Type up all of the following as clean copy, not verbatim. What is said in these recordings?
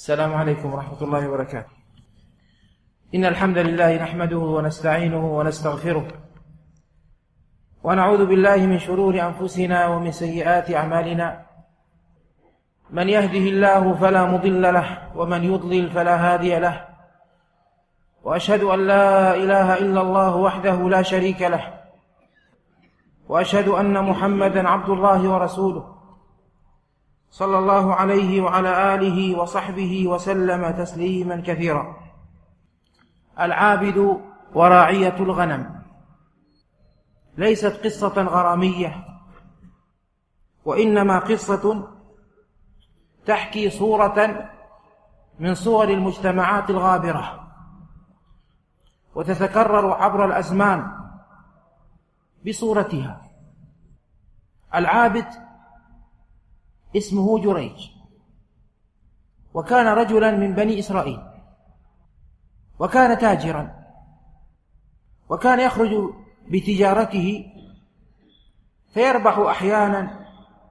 السلام عليكم ورحمة الله وبركاته. إن الحمد لله نحمده ونستعينه ونستغفره ونعوذ بالله من شرور أنفسنا ومن سيئات أعمالنا. من يهده الله فلا مضل له ومن يضلل فلا هادي له، وأشهد أن لا إله إلا الله وحده لا شريك له، وأشهد أن محمدا عبد الله ورسوله صلى الله عليه وعلى آله وصحبه وسلم تسليما كثيرا. العابد وراعية الغنم ليست قصة غرامية، وإنما قصة تحكي صورة من صور المجتمعات الغابرة، وتتكرر عبر الأزمان بصورتها. العابد اسمه جريج، وكان رجلا من بني إسرائيل، وكان تاجرا، وكان يخرج بتجارته فيربح أحيانا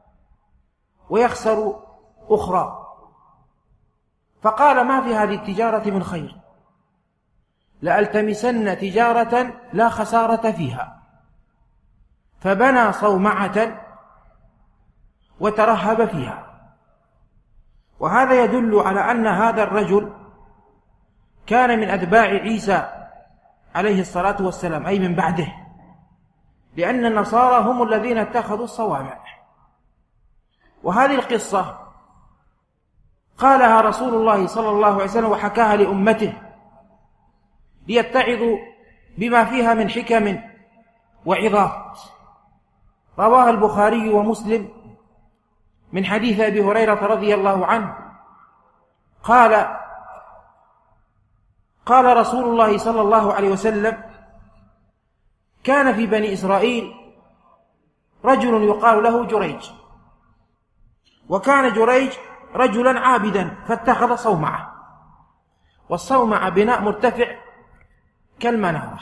ويخسر أخرى، فقال: ما في هذه التجارة من خير، لألتمسن تجارة لا خسارة فيها. فبنى صومعة وترهب فيها. وهذا يدل على أن هذا الرجل كان من أتباع عيسى عليه الصلاة والسلام، أي من بعده، لأن النصارى هم الذين اتخذوا الصوامع. وهذه القصة قالها رسول الله صلى الله عليه وسلم وحكاها لأمته ليتعظوا بما فيها من حكم وعظات. رواها البخاري ومسلم من حديث أبي هريرة رضي الله عنه قال رسول الله صلى الله عليه وسلم: كان في بني إسرائيل رجل يقال له جريج، وكان جريج رجلا عابدا فاتخذ صومعة، والصومعة بناء مرتفع كالمنارة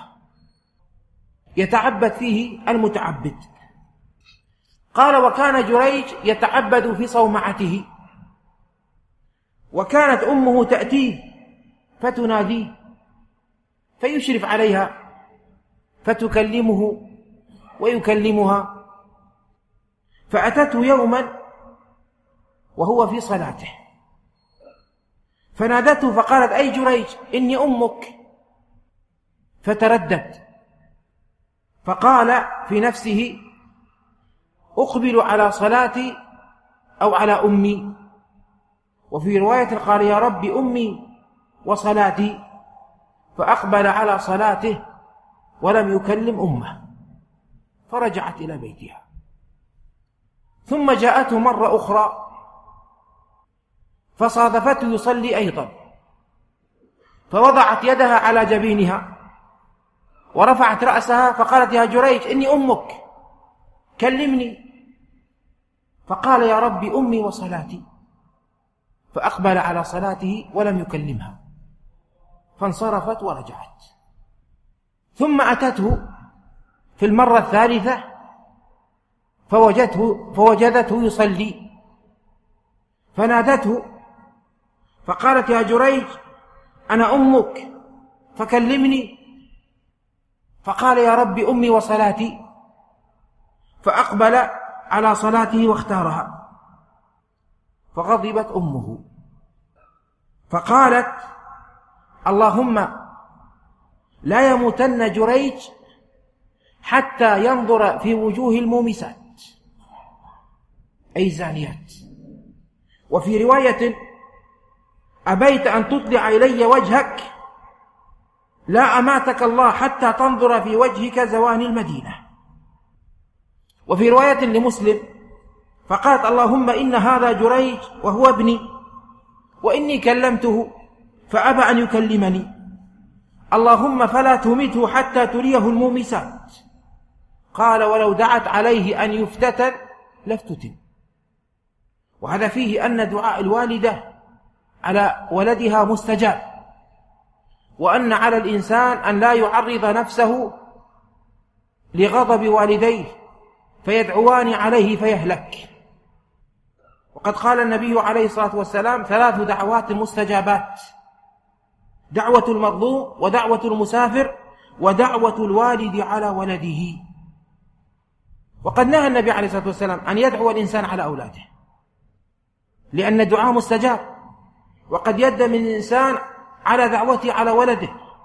يتعبد فيه المتعبد. قال: وكان جريج يتعبد في صومعته، وكانت أمه تأتيه فتناديه فيشرف عليها فتكلمه ويكلمها. فأتته يوما وهو في صلاته فنادته فقالت: أي جريج، إني أمك. فتردد فقال في نفسه: أقبل على صلاتي أو على أمي. وفي رواية قال: يا رب أمي وصلاتي. فأقبل على صلاته ولم يكلم أمه، فرجعت إلى بيتها. ثم جاءته مرة أخرى فصادفته يصلي أيضا، فوضعت يدها على جبينها ورفعت رأسها فقالت: يا جريج، إني أمك، كلمني. فقال: يا رب أمي وصلاتي. فأقبل على صلاته ولم يكلمها، فانصرفت ورجعت. ثم أتته في المرة الثالثة فوجدته يصلي، فنادته فقالت: يا جريج، أنا أمك فكلمني. فقال: يا رب أمي وصلاتي. فأقبل على صلاته واختارها، فغضبت أمه فقالت: اللهم لا يموتن جريج حتى ينظر في وجوه المومسات، أي زانيات. وفي رواية: أبيت أن تطلع إلي وجهك لا أماتك الله حتى تنظر في وجهك زواني المدينة. وفي رواية لمسلم فقالت: اللهم إن هذا جريج وهو ابني، وإني كلمته فأبى أن يكلمني، اللهم فلا تمته حتى تريه المومسات. قال: ولو دعت عليه أن يفتتن لافتتن. وهذا فيه أن دعاء الوالدة على ولدها مستجاب، وأن على الإنسان أن لا يعرض نفسه لغضب والديه فيدعوان عليه فيهلك. وقد قال النبي عليه الصلاة والسلام: 3 دعوات مستجابات: دعوة المظلوم، ودعوة المسافر، ودعوة الوالد على ولده. وقد نهى النبي عليه الصلاة والسلام أن يدعو الإنسان على أولاده، لأن الدعاء مستجاب، وقد يندم الإنسان على دعوته على ولده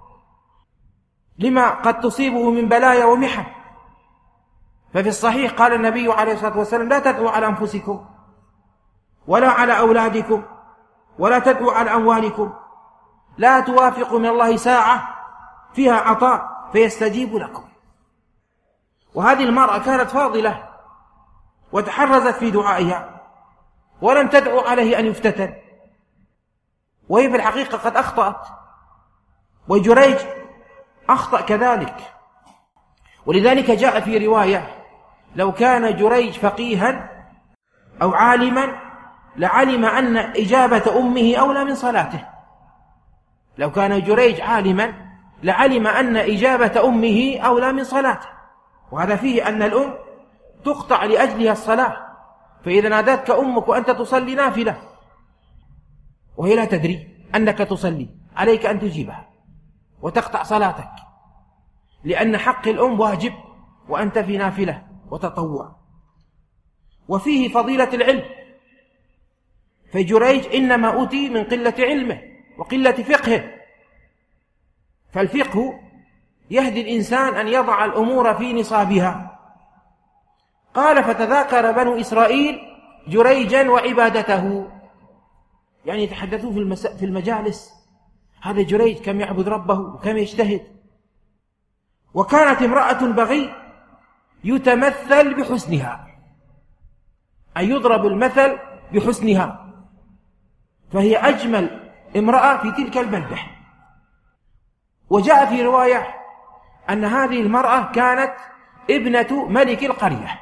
لما قد تصيبه من بلايا ومحن. ففي الصحيح قال النبي عليه الصلاة والسلام: لا تدعوا على أنفسكم ولا على أولادكم ولا تدعوا على أموالكم، لا توافقوا من الله ساعة فيها عطاء فيستجيب لكم. وهذه المرأة كانت فاضلة وتحرزت في دعائها ولم تدعو عليه أن يفتتن، وهي في الحقيقة قد أخطأت، وجريج أخطأ كذلك. ولذلك جاء في رواية: لو كان جريج فقيها أو عالما لعلم أن إجابة أمه أولى من صلاته. لو كان جريج عالما لعلم أن إجابة أمه أولى من صلاته. وهذا فيه أن الأم تقطع لأجلها الصلاة، فإذا نادتك أمك وأنت تصلي نافلة وهي لا تدري أنك تصلي، عليك أن تجيبها وتقطع صلاتك، لأن حق الأم واجب وأنت في نافلة وتطوع. وفيه فضيلة العلم، فجريج إنما أوتي من قلة علمه وقلة فقهه، فالفقه يهدي الإنسان أن يضع الأمور في نصابها. قال: فتذاكر بنو إسرائيل جريجا وعبادته، يعني يتحدثون في المجالس: هذا جريج كم يعبد ربه وكم يجتهد. وكانت امرأة بغي يتمثل بحسنها، أي يضرب المثل بحسنها، فهي أجمل امرأة في تلك البلدة. وجاء في رواية أن هذه المرأة كانت ابنة ملك القرية،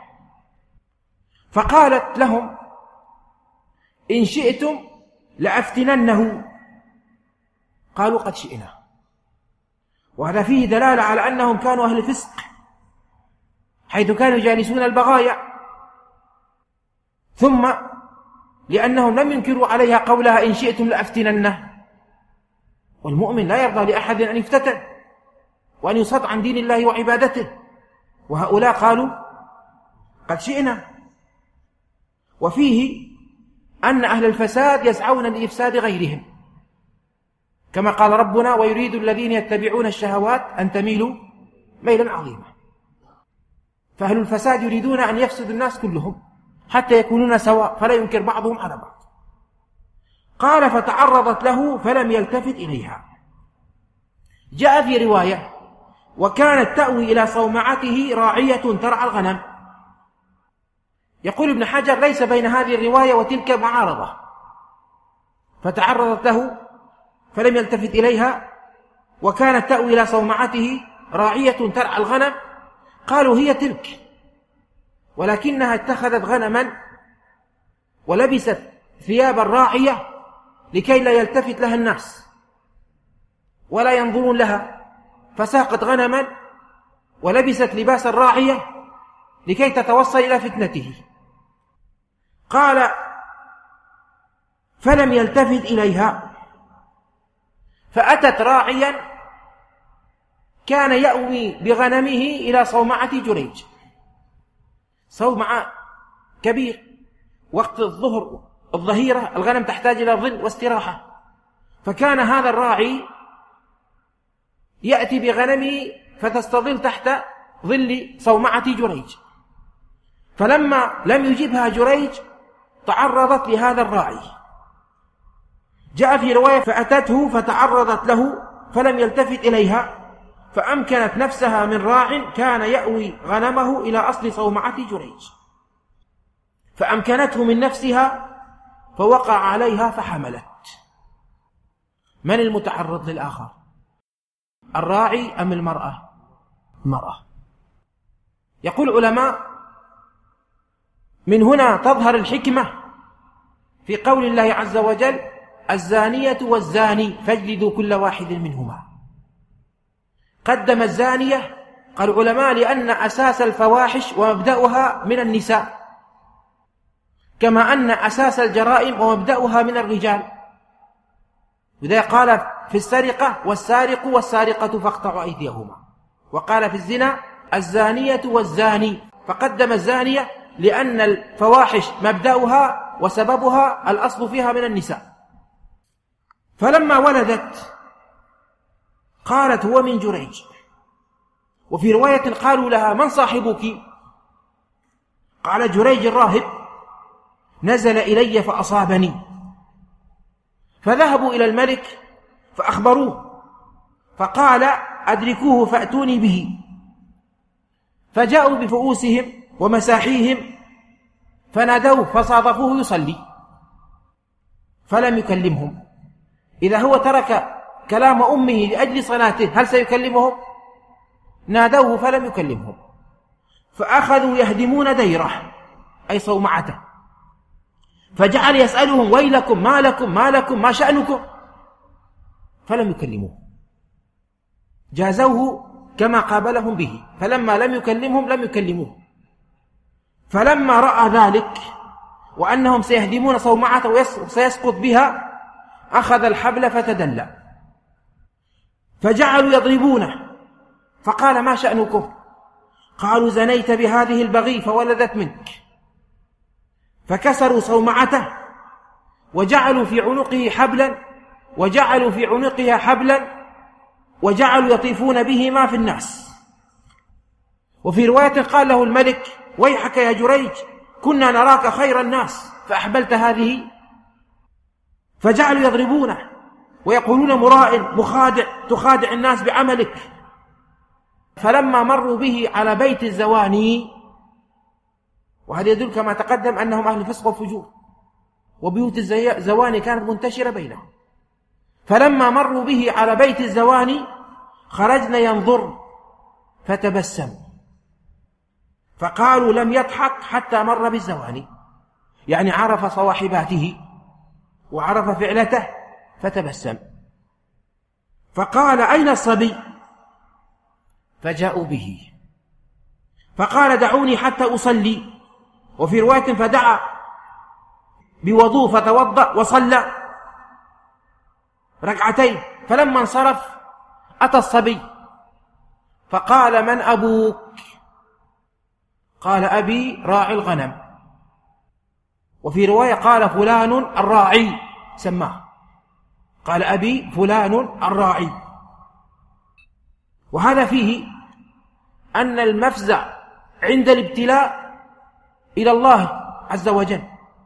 فقالت لهم: إن شئتم لأفتننه. قالوا: قد شئنا. وهذا فيه دلالة على أنهم كانوا أهل فسق، حيث كانوا يجالسون البغايا، ثم لأنهم لم ينكروا عليها قولها: إن شئتم لأفتننه. والمؤمن لا يرضى لأحد أن يفتتن وأن يصد عن دين الله وعبادته، وهؤلاء قالوا: قد شئنا. وفيه أن أهل الفساد يسعون لإفساد غيرهم، كما قال ربنا: ويريد الذين يتبعون الشهوات أن تميلوا ميلا عظيما. فأهل الفساد يريدون أن يفسدوا الناس كلهم حتى يكونون سواء، فلا ينكر بعضهم على بعض. قال: فتعرضت له فلم يلتفت إليها. جاء في رواية: وكانت تأوي إلى صومعته راعية ترعى الغنم. يقول ابن حجر: ليس بين هذه الرواية وتلك معارضة، فتعرضت له فلم يلتفت إليها، وكانت تأوي إلى صومعته راعية ترعى الغنم. قالوا: هي تلك، ولكنها اتخذت غنما ولبست ثياب الراعية لكي لا يلتفت لها الناس ولا ينظرون لها، فساقت غنما ولبست لباس الراعية لكي تتوصل إلى فتنته. قال: فلم يلتفت إليها، فأتت راعيا كان يأوي بغنمه إلى صومعة جريج. صومعة كبير، وقت الظهيرة الغنم تحتاج إلى ظل واستراحة، فكان هذا الراعي يأتي بغنمه فتستظل تحت ظل صومعة جريج. فلما لم يجبها جريج تعرضت لهذا الراعي. جاء في رواية: فأتته فتعرضت له فلم يلتفت إليها، فأمكنت نفسها من راع كان يأوي غنمه إلى أصل صومعة جريج، فأمكنته من نفسها فوقع عليها فحملت. من المتعرض للآخر، الراعي أم المرأة؟ المرأة. يقول العلماء: من هنا تظهر الحكمة في قول الله عز وجل: الزانية والزاني فاجلدوا كل واحد منهما. قدم الزانية، قال العلماء: لأن أساس الفواحش ومبدأها من النساء، كما أن أساس الجرائم ومبدأها من الرجال. وذا قال في السرقة: والسارق والسارقة فاقطعوا أيديهما. وقال في الزنا: الزانية والزاني، فقدم الزانية لأن الفواحش مبدأها وسببها الأصل فيها من النساء. فلما ولدت قالت: هو من جريج. وفي رواية قالوا لها: من صاحبك؟ قال: جريج الراهب نزل إلي فأصابني. فذهبوا إلى الملك فأخبروه، فقال: أدركوه فأتوني به. فجاءوا بفؤوسهم ومساحيهم فنادوه فصادفوه يصلي فلم يكلمهم. إذا هو ترك كلام أمه لأجل صلاته هل سيكلمهم؟ نادوه فلم يكلمهم، فأخذوا يهدمون ديره أي صومعته، فجعل يسألهم: ويلكم، ما لكم، ما لكم، ما شأنكم؟ فلم يكلموه، جازوه كما قابلهم به، فلما لم يكلمهم لم يكلموه. فلما رأى ذلك وأنهم سيهدمون صومعته وسيسقط بها أخذ الحبل فتدلى، فجعلوا يضربونه، فقال: ما شأنكم؟ قالوا: زنيت بهذه البغي فولدت منك. فكسروا صومعته وجعلوا في عنقه حبلا وجعلوا في عنقها حبلا وجعلوا يطيفون بهما في الناس. وفي رواية قال له الملك: ويحك يا جريج، كنا نراك خير الناس فأحبلت هذه. فجعلوا يضربونه ويقولون: مراء مخادع، تخادع الناس بعملك. فلما مروا به على بيت الزواني، وهذا يدل كما تقدم أنهم أهل الفسق والفجور، وبيوت الزواني كانت منتشرة بينهم. فلما مروا به على بيت الزواني خرجنا ينظر فتبسم، فقالوا: لم يضحك حتى مر بالزواني، يعني عرف صواحباته وعرف فعلته فتبسم. فقال: أين الصبي؟ فجاءوا به، فقال: دعوني حتى أصلي. وفي رواية فدعا بوضوء فتوضأ وصلى ركعتين. فلما انصرف أتى الصبي فقال: من أبوك؟ قال: أبي راعي الغنم. وفي رواية قال: فلان الراعي، سماه، قال: أبي فلان الراعي. وهذا فيه أن المفزع عند الابتلاء إلى الله عز وجل،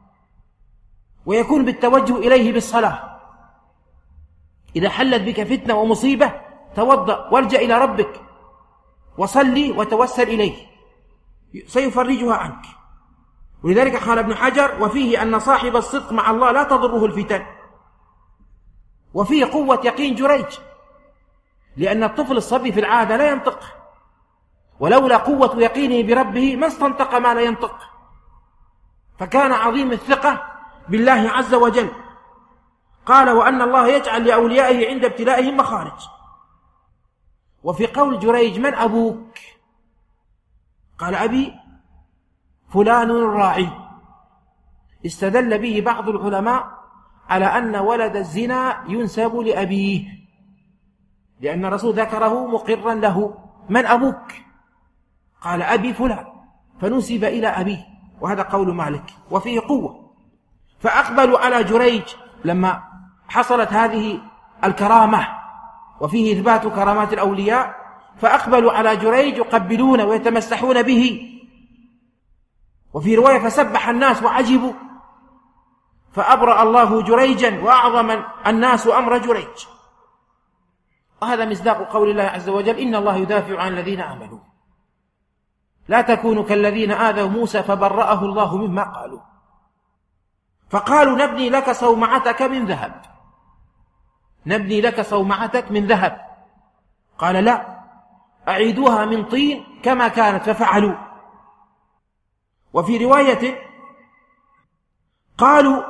ويكون بالتوجه إليه بالصلاة. إذا حلت بك فتنة ومصيبة توضأ والجأ إلى ربك وصلي وتوسل إليه سيفرجها عنك. ولذلك قال ابن حجر: وفيه أن صاحب الصدق مع الله لا تضره الفتن. وفيه قوة يقين جريج، لأن الطفل الصبي في العادة لا ينطق، ولولا قوة يقينه بربه ما استنطق ما لا ينطق، فكان عظيم الثقة بالله عز وجل. قال: وأن الله يجعل لأوليائه عند ابتلائهم مخارج. وفي قول جريج: من أبوك؟ قال: أبي فلان الراعي. استدل به بعض العلماء على أن ولد الزنا ينسب لأبيه، لأن الرسول ذكره مقرا له: من أبوك؟ قال: أبي فلان، فنسب إلى أبيه، وهذا قول مالك. وفيه قوة، فأقبلوا على جريج لما حصلت هذه الكرامة، وفيه إثبات كرامات الأولياء، فأقبلوا على جريج يقبلون ويتمسحون به. وفي رواية: فسبح الناس وعجبوا، فأبرأ الله جريجا وأعظم الناس أمر جريج. وهذا مصداق قول الله عز وجل: إن الله يدافع عن الذين آمنوا، لا تكونوا كالذين آذوا موسى فبرأه الله مما قالوا. فقالوا: نبني لك صومعتك من ذهب، نبني لك صومعتك من ذهب. قال: لا، أعيدوها من طين كما كانت، ففعلوا. وفي رواية قالوا: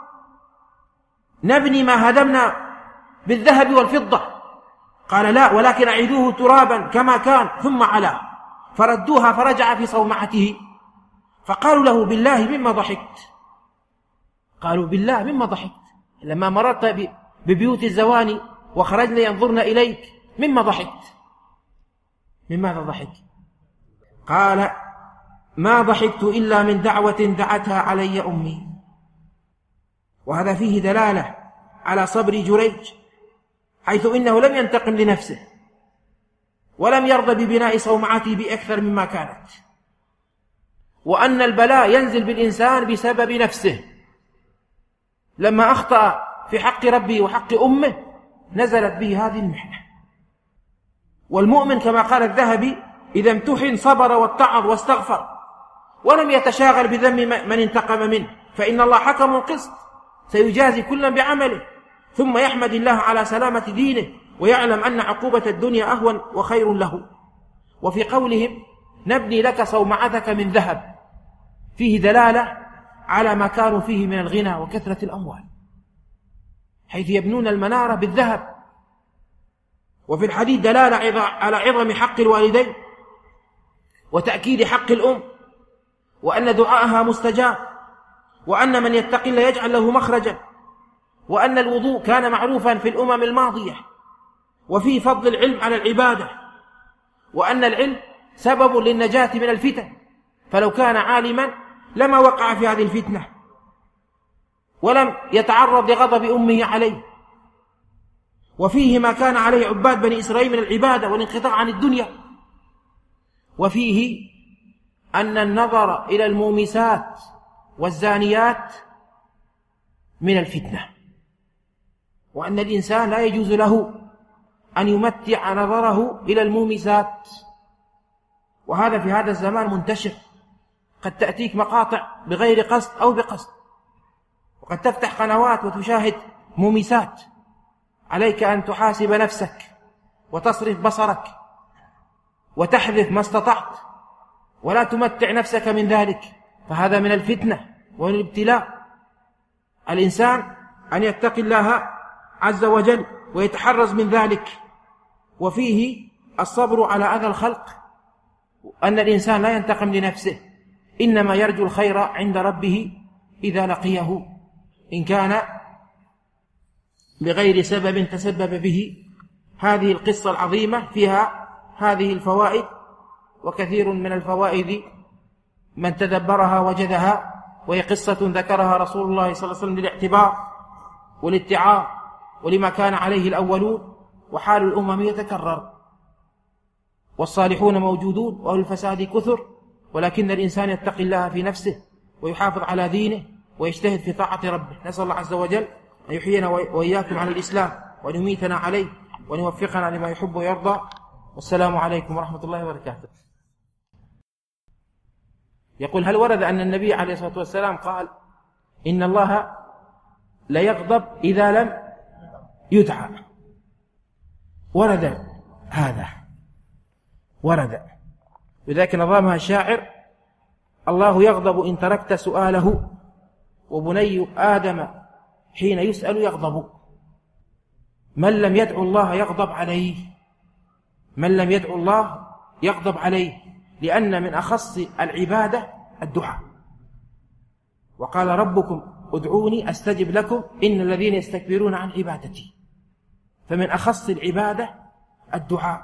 نبني ما هدمنا بالذهب والفضة. قال: لا، ولكن أعيدوه ترابا كما كان ثم علا. فردوها فرجع في صومعته. فقالوا له: بالله مما ضحكت؟ قالوا بالله مما ضحكت؟ لما مررت ببيوت الزواني وخرجنا ينظرن إليك مما ضحكت؟ مما ضحك؟ قال ما ضحكت إلا من دعوة دعتها علي أمي. وهذا فيه دلالة على صبر جريج، حيث إنه لم ينتقم لنفسه ولم يرضى ببناء صومعته بأكثر مما كانت، وأن البلاء ينزل بالإنسان بسبب نفسه. لما أخطأ في حق ربه وحق أمه نزلت به هذه المحنة. والمؤمن كما قال الذهبي إذا امتحن صبر واتعظ واستغفر ولم يتشاغل بذم من انتقم منه، فإن الله حكم قسط سيجازي كلا بعمله، ثم يحمد الله على سلامة دينه ويعلم أن عقوبة الدنيا أهون وخير له. وفي قولهم نبني لك صومعتك من ذهب فيه دلالة على ما كانوا فيه من الغنى وكثرة الأموال، حيث يبنون المنارة بالذهب. وفي الحديث دلالة على عظم حق الوالدين وتأكيد حق الأم، وأن دعاءها مستجاب، وأن من يتق الله يجعل له مخرجا، وأن الوضوء كان معروفا في الأمم الماضية، وفيه فضل العلم على العبادة، وأن العلم سبب للنجاة من الفتن، فلو كان عالما لما وقع في هذه الفتنة ولم يتعرض لغضب أمه عليه. وفيه ما كان عليه عباد بني إسرائيل من العبادة والانقطاع عن الدنيا. وفيه أن النظر إلى المومسات والزانيات من الفتنة، وأن الإنسان لا يجوز له أن يمتع نظره إلى المومسات. وهذا في هذا الزمان منتشر، قد تأتيك مقاطع بغير قصد أو بقصد، وقد تفتح قنوات وتشاهد مومسات. عليك أن تحاسب نفسك وتصرف بصرك وتحذف ما استطعت، ولا تمتع نفسك من ذلك، فهذا من الفتنة ومن الابتلاء. الإنسان أن يتقي الله عز وجل ويتحرز من ذلك. وفيه الصبر على أذى الخلق، أن الإنسان لا ينتقم لنفسه، إنما يرجو الخير عند ربه إذا لقيه، إن كان بغير سبب تسبب به. هذه القصة العظيمة فيها هذه الفوائد، وكثير من الفوائد من تدبرها وجدها، وهي قصة ذكرها رسول الله صلى الله عليه وسلم للاعتبار والاتعاظ ولما كان عليه الأولون، وحال الأمم يتكرر، والصالحون موجودون وأهل الفساد كثر، ولكن الإنسان يتقي الله في نفسه ويحافظ على دينه ويجتهد في طاعة ربه. نسأل الله عز وجل أن يحيينا وإياكم على الإسلام، وأن يميتنا عليه، وأن يوفقنا لما يحب ويرضى. والسلام عليكم ورحمة الله وبركاته. يقول هل ورد أن النبي عليه الصلاة والسلام قال إن الله لا يغضب إذا لم يدعى؟ ورد هذا، ورد، لذلك نظامها الشاعر: الله يغضب إن تركت سؤاله، وبني آدم حين يسأل يغضب. من لم يدعو الله يغضب عليه، من لم يدعو الله يغضب عليه، لأن من أخص العبادة الدعاء. وقال ربكم ادعوني أستجب لكم إن الذين يستكبرون عن عبادتي. فمن أخص العبادة الدعاء،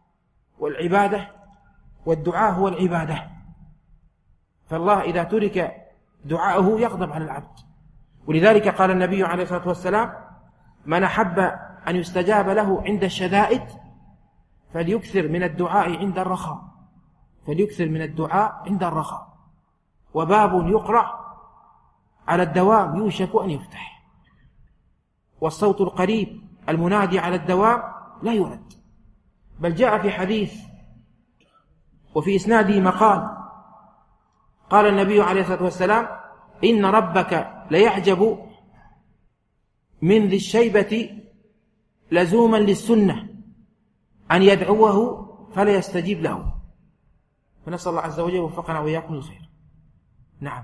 والدعاء هو العبادة. فالله إذا ترك دعاءه يغضب على العبد. ولذلك قال النبي عليه الصلاة والسلام: من أحب أن يستجاب له عند الشدائد فليكثر من الدعاء عند الرخاء، فليكثر من الدعاء عند الرخاء. وباب يقرع على الدوام يوشك أن يفتح، والصوت القريب المنادي على الدوام لا يرد. بل جاء في حديث وفي إسناده مقال، قال النبي عليه الصلاة والسلام: إن ربك ليعجب من ذي الشيبة لزوما للسنة أن يدعوه فلا يستجيب له. فنسأل الله عز وجل وفقنا وإياكم للخير. نعم.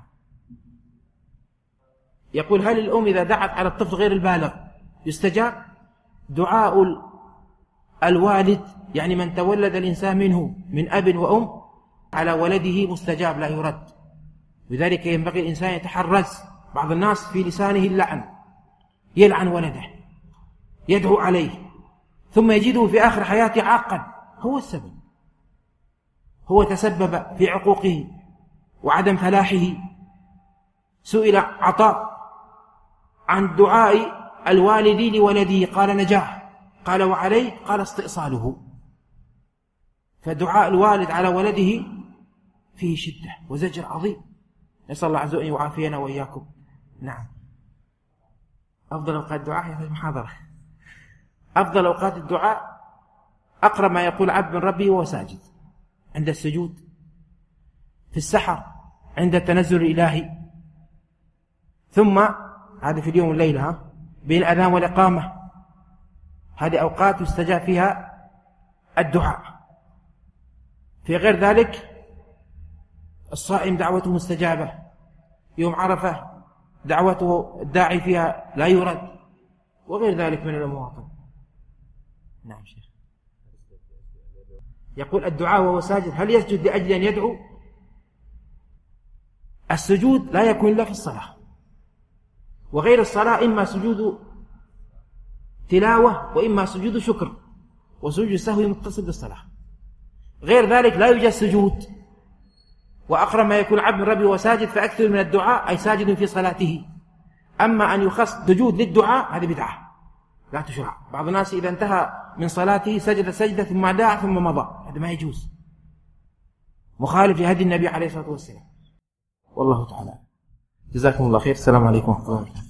يقول هل الأم إذا دعت على الطفل غير البالغ يستجاب؟ دعاء الوالد، يعني من تولد الإنسان منه من أب وأم، على ولده مستجاب لا يرد. لذلك ينبغي الإنسان يتحرز بعض الناس في لسانه اللعن، يلعن ولده، يدعو عليه، ثم يجده في آخر حياته عاقا. هو السبب، هو تسبب في عقوقه وعدم فلاحه. سئل عطاء عن دعاء الوالد لولده قال نجاه، قال وعليه؟ قال استئصاله. فدعاء الوالد على ولده فيه شدة وزجر عظيم، نسأل الله عز وجل أن يعافينا وإياكم. نعم. أفضل أوقات الدعاء يا محاضرة. أفضل أوقات الدعاء أقرب ما يقول عبد من ربه وهو ساجد، عند السجود، في السحر، عند التنزل الإلهي، ثم هذه في اليوم والليلة بين الأذان والإقامة. هذه أوقات يستجاب فيها الدعاء. في غير ذلك الصائم دعوته مستجابة، يوم عرفة دعوته الداعي فيها لا يرد، وغير ذلك من المواطن. نعم شيخ. يقول الدعاء وهو ساجد هل يسجد لأجل أن يدعو؟ السجود لا يكون إلا في الصلاة، وغير الصلاة إما سجود تلاوة وإما سجود شكر، وسجود السهو متصل بالصلاة. غير ذلك لا يوجد سجود. وأقرب ما يكون عبد من ربه وساجد فأكثر من الدعاء، أي ساجد في صلاته. أما أن يخص سجود للدعاء هذه بدعة لا تشرع. بعض الناس إذا انتهى من صلاته سجد سجدة ثم دعا ثم مضى، هذا ما يجوز، مخالف لهدي النبي عليه الصلاة والسلام. والله تعالى. جزاكم الله خير. السلام عليكم ورحمة الله وبركاته.